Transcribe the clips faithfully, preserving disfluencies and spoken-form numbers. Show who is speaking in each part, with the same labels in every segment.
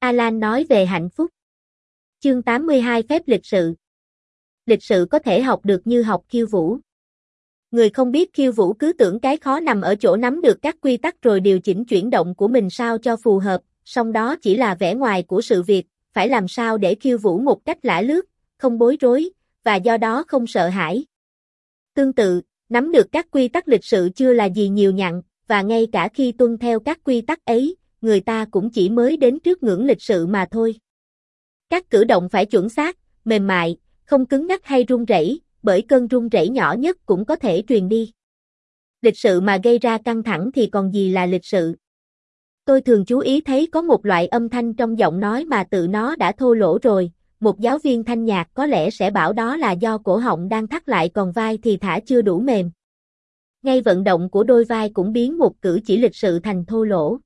Speaker 1: Alan nói về hạnh phúc. Chương tám mươi hai Phép lịch sự. Lịch sự có thể học được như học khiêu vũ. Người không biết khiêu vũ cứ tưởng cái khó nằm ở chỗ nắm được các quy tắc rồi điều chỉnh chuyển động của mình sao cho phù hợp, song đó chỉ là vẻ ngoài của sự việc, phải làm sao để khiêu vũ một cách lả lướt, không bối rối, và do đó không sợ hãi. Tương tự, nắm được các quy tắc lịch sự chưa là gì nhiều nhặn, và ngay cả khi tuân theo các quy tắc ấy, người ta cũng chỉ mới đến trước ngưỡng lịch sự mà thôi. Các cử động phải chuẩn xác, mềm mại, không cứng ngắc hay run rẩy, bởi cơn run rẩy nhỏ nhất cũng có thể truyền đi. Lịch sự mà gây ra căng thẳng thì còn gì là lịch sự. Tôi thường chú ý thấy có một loại âm thanh trong giọng nói mà tự nó đã thô lỗ rồi, một giáo viên thanh nhạc có lẽ sẽ bảo đó là do cổ họng đang thắt lại còn vai thì thả chưa đủ mềm. Ngay vận động của đôi vai cũng biến một cử chỉ lịch sự thành thô lỗ.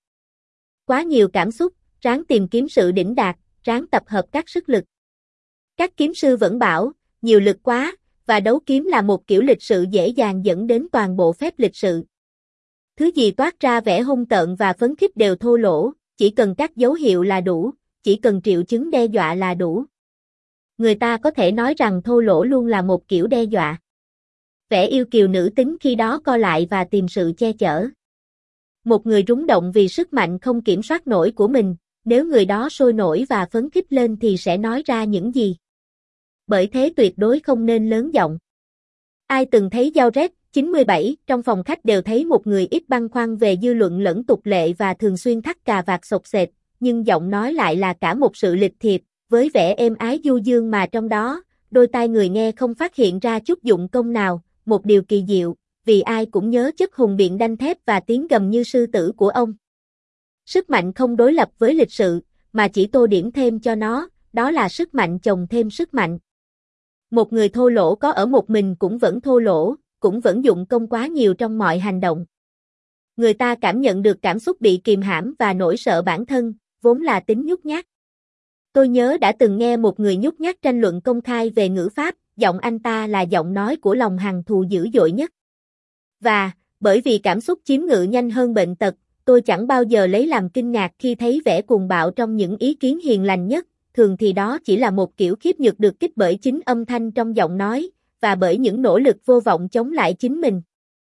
Speaker 1: Quá nhiều cảm xúc, ráng tìm kiếm sự đỉnh đạt, ráng tập hợp các sức lực. Các kiếm sư vẫn bảo, nhiều lực quá, và đấu kiếm là một kiểu lịch sự dễ dàng dẫn đến toàn bộ phép lịch sự. Thứ gì toát ra vẻ hung tợn và phấn khích đều thô lỗ, chỉ cần các dấu hiệu là đủ, chỉ cần triệu chứng đe dọa là đủ. Người ta có thể nói rằng thô lỗ luôn là một kiểu đe dọa. Vẻ yêu kiều nữ tính khi đó co lại và tìm sự che chở. Một người rúng động vì sức mạnh không kiểm soát nổi của mình, nếu người đó sôi nổi và phấn khích lên thì sẽ nói ra những gì? Bởi thế tuyệt đối không nên lớn giọng. Ai từng thấy Giao Red chín mươi bảy trong phòng khách đều thấy một người ít băn khoăn về dư luận lẫn tục lệ và thường xuyên thắt cà vạt sộc sệt, nhưng giọng nói lại là cả một sự lịch thiệp, với vẻ êm ái du dương mà trong đó, đôi tai người nghe không phát hiện ra chút dụng công nào, một điều kỳ diệu, vì ai cũng nhớ chất hùng biện đanh thép và tiếng gầm như sư tử của ông. Sức mạnh không đối lập với lịch sự, mà chỉ tô điểm thêm cho nó, đó là sức mạnh chồng thêm sức mạnh. Một người thô lỗ có ở một mình cũng vẫn thô lỗ, cũng vẫn dụng công quá nhiều trong mọi hành động. Người ta cảm nhận được cảm xúc bị kìm hãm và nỗi sợ bản thân, vốn là tính nhút nhát. Tôi nhớ đã từng nghe một người nhút nhát tranh luận công khai về ngữ pháp, giọng anh ta là giọng nói của lòng hằn thù dữ dội nhất. Và, bởi vì cảm xúc chiếm ngự nhanh hơn bệnh tật, tôi chẳng bao giờ lấy làm kinh ngạc khi thấy vẻ cuồng bạo trong những ý kiến hiền lành nhất, thường thì đó chỉ là một kiểu khiếp nhược được kích bởi chính âm thanh trong giọng nói, và bởi những nỗ lực vô vọng chống lại chính mình.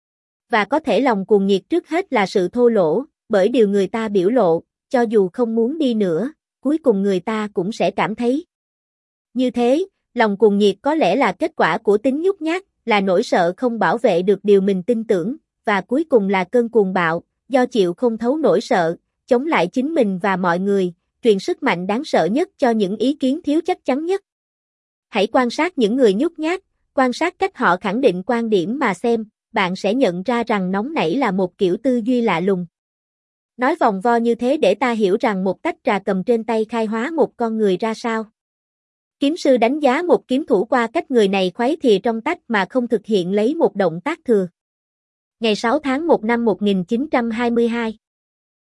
Speaker 1: Và có thể lòng cuồng nhiệt trước hết là sự thô lỗ, bởi điều người ta biểu lộ, cho dù không muốn đi nữa, cuối cùng người ta cũng sẽ cảm thấy. Như thế, lòng cuồng nhiệt có lẽ là kết quả của tính nhút nhát, là nỗi sợ không bảo vệ được điều mình tin tưởng, và cuối cùng là cơn cuồng bạo, do chịu không thấu nỗi sợ, chống lại chính mình và mọi người, truyền sức mạnh đáng sợ nhất cho những ý kiến thiếu chắc chắn nhất. Hãy quan sát những người nhút nhát, quan sát cách họ khẳng định quan điểm mà xem, bạn sẽ nhận ra rằng nóng nảy là một kiểu tư duy lạ lùng. Nói vòng vo như thế để ta hiểu rằng một tách trà cầm trên tay khai hóa một con người ra sao. Kiếm sư đánh giá một kiếm thủ qua cách người này khuấy thìa trong tách mà không thực hiện lấy một động tác thừa. Ngày sáu tháng một năm một nghìn chín trăm hai mươi hai